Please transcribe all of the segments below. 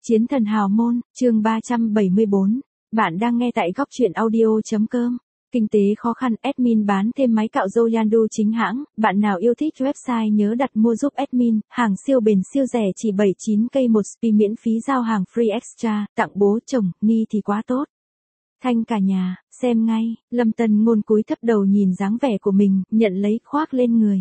Chiến thần hào môn, chương 374. Bạn đang nghe tại góc truyện audio.com. Kinh tế khó khăn, admin bán thêm máy cạo râu Yandu chính hãng. Bạn nào yêu thích website nhớ đặt mua giúp admin. Hàng siêu bền siêu rẻ chỉ 79k một spi miễn phí giao hàng free extra. Tặng bố chồng, ni thì quá tốt. Thanh cả nhà, xem ngay. Lâm Tân Ngôn cúi thấp đầu nhìn dáng vẻ của mình, nhận lấy khoác lên người.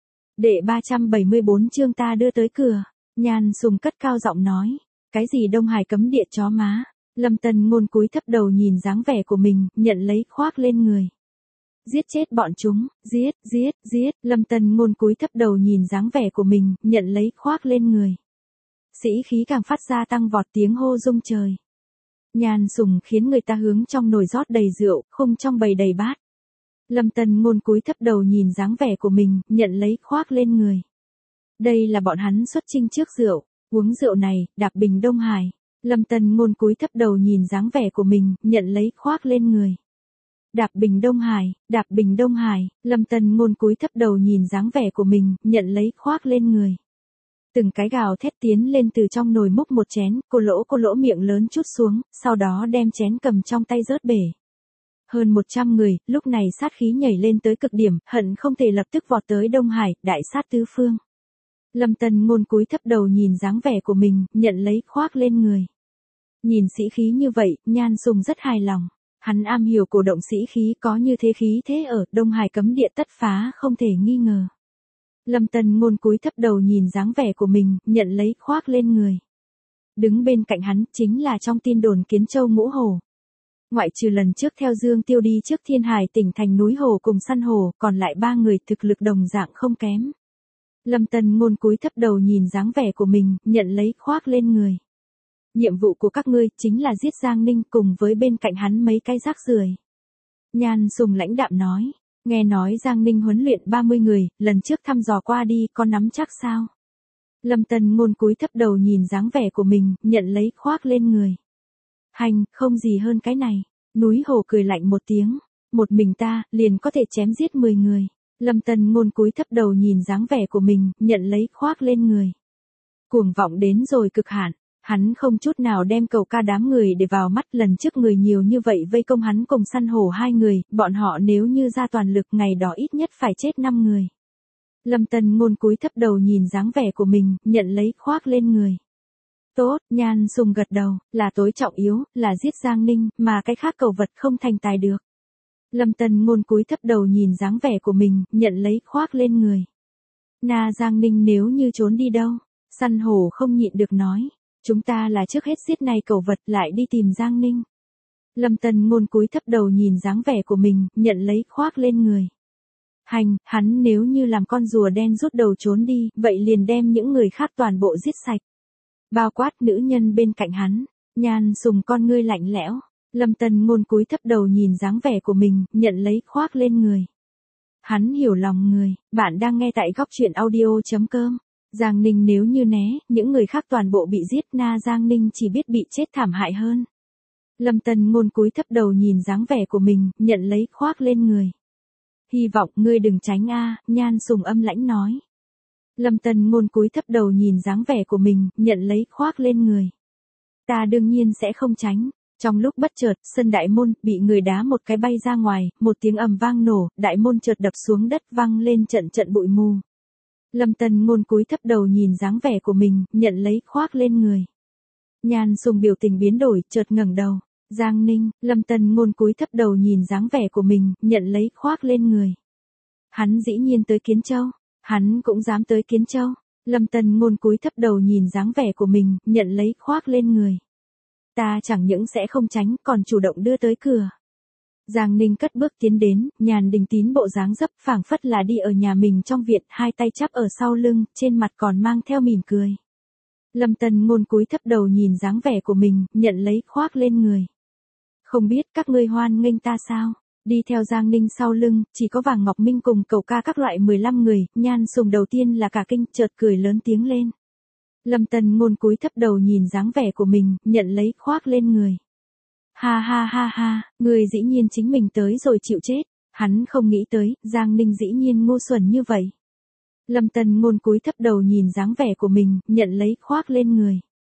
Đệ 374 chương ta đưa tới cửa. Nhan Sùng cất cao giọng nói. Cái gì Đông Hải cấm địa chó má? Lâm Tân Ngôn cúi thấp đầu nhìn dáng vẻ của mình, nhận lấy khoác lên người. Giết chết bọn chúng, giết. Lâm Tân Ngôn cúi thấp đầu nhìn dáng vẻ của mình, nhận lấy khoác lên người. Sĩ khí càng phát ra tăng vọt, tiếng hô rung trời. Nhan Sùng khiến người ta hướng trong nồi rót đầy rượu, khung trong bầy đầy bát. Lâm Tân Ngôn cúi thấp đầu nhìn dáng vẻ của mình, nhận lấy khoác lên người. Đây là bọn hắn xuất chinh trước rượu. Uống rượu này, đạp bình Đông Hải. Lâm Tân Ngôn cúi thấp đầu nhìn dáng vẻ của mình, nhận lấy khoác lên người. Đạp bình Đông Hải. Lâm Tân Ngôn cúi thấp đầu nhìn dáng vẻ của mình, nhận lấy khoác lên người. Từng cái gào thét tiến lên từ trong nồi múc một chén, cô lỗ miệng lớn chút xuống, sau đó đem chén cầm trong tay rớt bể. Hơn 100 người, lúc này sát khí nhảy lên tới cực điểm, hận không thể lập tức vọt tới Đông Hải, đại sát tứ phương. Lâm Tân Ngôn cúi thấp đầu nhìn dáng vẻ của mình, nhận lấy khoác lên người. Nhìn sĩ khí như vậy, Nhan Sùng rất hài lòng. Hắn am hiểu cổ động sĩ khí, có như thế khí thế ở Đông Hải cấm địa tất phá không thể nghi ngờ. Lâm Tân Ngôn cúi thấp đầu nhìn dáng vẻ của mình, nhận lấy khoác lên người. Đứng bên cạnh hắn chính là trong tin đồn Kiến Châu Ngũ Hổ. Ngoại trừ lần trước theo Dương Tiêu đi trước Thiên Hải tỉnh thành núi hổ cùng săn hổ, còn lại 3 người thực lực đồng dạng không kém. Lâm Tân Ngôn cúi thấp đầu nhìn dáng vẻ của mình, nhận lấy khoác lên người. Nhiệm vụ của các ngươi chính là giết Giang Ninh cùng với bên cạnh hắn mấy cái rác rưởi. Nhan Sùng lãnh đạm nói, nghe nói Giang Ninh huấn luyện 30 người, lần trước thăm dò qua đi, có nắm chắc sao? Lâm Tân Ngôn cúi thấp đầu nhìn dáng vẻ của mình, nhận lấy khoác lên người. Hành, không gì hơn cái này. Núi hổ cười lạnh một tiếng, một mình ta, liền có thể chém giết 10 người. Lâm Tân Ngôn cúi thấp đầu nhìn dáng vẻ của mình, nhận lấy khoác lên người. Cuồng vọng đến rồi cực hạn, hắn không chút nào đem Cầu Ca đám người để vào mắt, lần trước người nhiều như vậy vây công hắn cùng săn hổ 2 người, bọn họ nếu như ra toàn lực ngày đó ít nhất phải chết 5 người. Lâm Tân Ngôn cúi thấp đầu nhìn dáng vẻ của mình, nhận lấy khoác lên người. Tốt, Nhan Sùng gật đầu, là tối trọng yếu, là giết Giang Ninh, mà cái khác cầu vật không thành tài được. Lâm Tân Ngôn cúi thấp đầu nhìn dáng vẻ của mình, nhận lấy khoác lên người. Na Giang Ninh nếu như trốn đi đâu? Săn hổ không nhịn được nói. Chúng ta là trước hết giết này cầu vật lại đi tìm Giang Ninh. Lâm Tân Ngôn cúi thấp đầu nhìn dáng vẻ của mình, nhận lấy khoác lên người. Hành, hắn nếu như làm con rùa đen rút đầu trốn đi, vậy liền đem những người khác toàn bộ giết sạch. Bao quát nữ nhân bên cạnh hắn. Nhan Sùng con ngươi lạnh lẽo. Lâm Tân Ngôn cúi thấp đầu nhìn dáng vẻ của mình, nhận lấy khoác lên người. Hắn hiểu lòng người, bạn đang nghe tại góc truyện audio.com. Giang Ninh nếu như né, những người khác toàn bộ bị giết, Na Giang Ninh chỉ biết bị chết thảm hại hơn. Lâm Tân Ngôn cúi thấp đầu nhìn dáng vẻ của mình, nhận lấy khoác lên người. Hy vọng ngươi đừng tránh a, Nhan Sùng âm lãnh nói. Lâm Tân Ngôn cúi thấp đầu nhìn dáng vẻ của mình, nhận lấy khoác lên người. Ta đương nhiên sẽ không tránh. Trong lúc bất chợt, sân đại môn bị người đá một cái bay ra ngoài, một tiếng ầm vang nổ, đại môn chợt đập xuống đất vang lên trận bụi mù. Lâm Tân Ngôn cúi thấp đầu nhìn dáng vẻ của mình, nhận lấy khoác lên người. Nhan Sùng biểu tình biến đổi, chợt ngẩng đầu. Giang Ninh, Lâm Tân Ngôn cúi thấp đầu nhìn dáng vẻ của mình, nhận lấy khoác lên người. Hắn dĩ nhiên tới Kiến Châu, hắn cũng dám tới Kiến Châu. Lâm Tân Ngôn cúi thấp đầu nhìn dáng vẻ của mình, nhận lấy khoác lên người. Ta chẳng những sẽ không tránh, còn chủ động đưa tới cửa. Giang Ninh cất bước tiến đến, Nhàn Đình Tín bộ dáng dấp phảng phất là đi ở nhà mình trong viện, hai tay chắp ở sau lưng, trên mặt còn mang theo mỉm cười. Lâm Tân Ngôn cúi thấp đầu nhìn dáng vẻ của mình, nhận lấy khoác lên người. Không biết các ngươi hoan nghênh ta sao? Đi theo Giang Ninh sau lưng, chỉ có Vàng Ngọc Minh cùng Cầu Ca các loại 15 người, Nhan Sùng đầu tiên là cả kinh, chợt cười lớn tiếng lên. Lâm Tân Ngôn cúi thấp đầu nhìn dáng vẻ của mình, nhận lấy khoác lên người. Ha, người dĩ nhiên chính mình tới rồi chịu chết. Hắn không nghĩ tới, Giang Ninh dĩ nhiên ngu xuẩn như vậy. Lâm Tân Ngôn cúi thấp đầu nhìn dáng vẻ của mình, nhận lấy khoác lên người.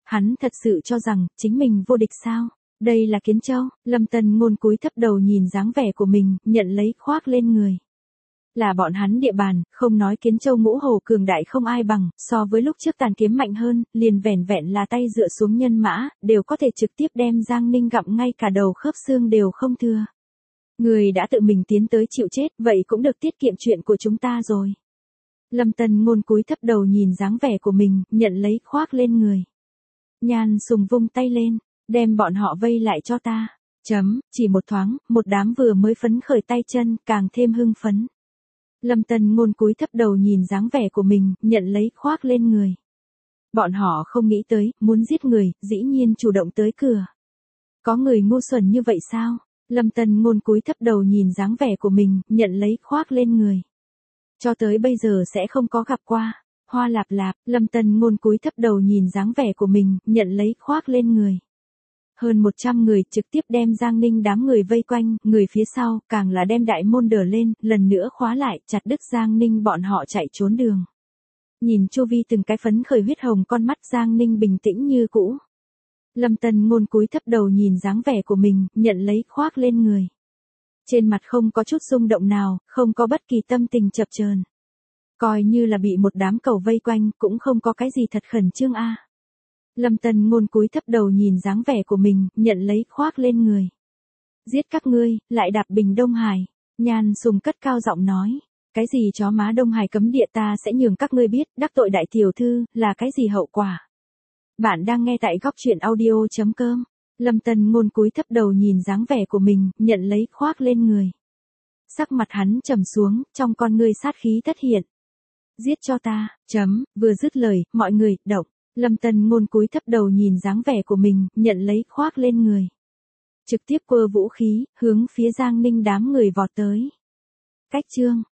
Hắn thật sự cho rằng, chính mình vô địch sao? Đây là Kiến Châu, Lâm Tân Ngôn cúi thấp đầu nhìn dáng vẻ của mình, nhận lấy khoác lên người. Là bọn hắn địa bàn, không nói Kiến Châu Ngũ Hổ cường đại không ai bằng, so với lúc trước tàn kiếm mạnh hơn, liền vẻn vẹn là tay dựa xuống nhân mã, đều có thể trực tiếp đem Giang Ninh gặm ngay cả đầu khớp xương đều không thừa. Người đã tự mình tiến tới chịu chết, vậy cũng được tiết kiệm chuyện của chúng ta rồi. Lâm Tân Ngôn cúi thấp đầu nhìn dáng vẻ của mình, nhận lấy khoác lên người. Nhan Sùng vung tay lên, đem bọn họ vây lại cho ta. Chỉ một thoáng, một đám vừa mới phấn khởi tay chân, càng thêm hưng phấn. Lâm Tân Ngôn cúi thấp đầu nhìn dáng vẻ của mình, nhận lấy khoác lên người. Bọn họ không nghĩ tới, muốn giết người, dĩ nhiên chủ động tới cửa. Có người ngu xuẩn như vậy sao? Lâm Tân Ngôn cúi thấp đầu nhìn dáng vẻ của mình, nhận lấy khoác lên người. Cho tới bây giờ sẽ không có gặp qua. Hoa lạp lạp, Lâm Tân Ngôn cúi thấp đầu nhìn dáng vẻ của mình, nhận lấy khoác lên người. Hơn 100 người trực tiếp đem Giang Ninh đám người vây quanh, người phía sau, càng là đem đại môn đờ lên, lần nữa khóa lại, chặt đứt Giang Ninh bọn họ chạy trốn đường. Nhìn chu vi từng cái phấn khởi huyết hồng con mắt Giang Ninh bình tĩnh như cũ. Lâm Tân Ngôn cúi thấp đầu nhìn dáng vẻ của mình, nhận lấy khoác lên người. Trên mặt không có chút xung động nào, không có bất kỳ tâm tình chập chờn. Coi như là bị một đám cầu vây quanh, cũng không có cái gì thật khẩn trương a. Lâm Tân Ngôn cúi thấp đầu nhìn dáng vẻ của mình, nhận lấy khoác lên người. Giết các ngươi, lại đạp bình Đông Hải. Nhan Sùng cất cao giọng nói. Cái gì chó má Đông Hải cấm địa ta sẽ nhường các ngươi biết, đắc tội đại tiểu thư, là cái gì hậu quả. Bạn đang nghe tại góc truyện audio.com. Lâm Tân Ngôn cúi thấp đầu nhìn dáng vẻ của mình, nhận lấy khoác lên người. Sắc mặt hắn trầm xuống, trong con ngươi sát khí tất hiện. Giết cho ta, vừa dứt lời, mọi người, động. Lâm Tân Ngôn cúi thấp đầu nhìn dáng vẻ của mình, nhận lấy khoác lên người. Trực tiếp quơ vũ khí, hướng phía Giang Ninh đám người vọt tới. Cách chương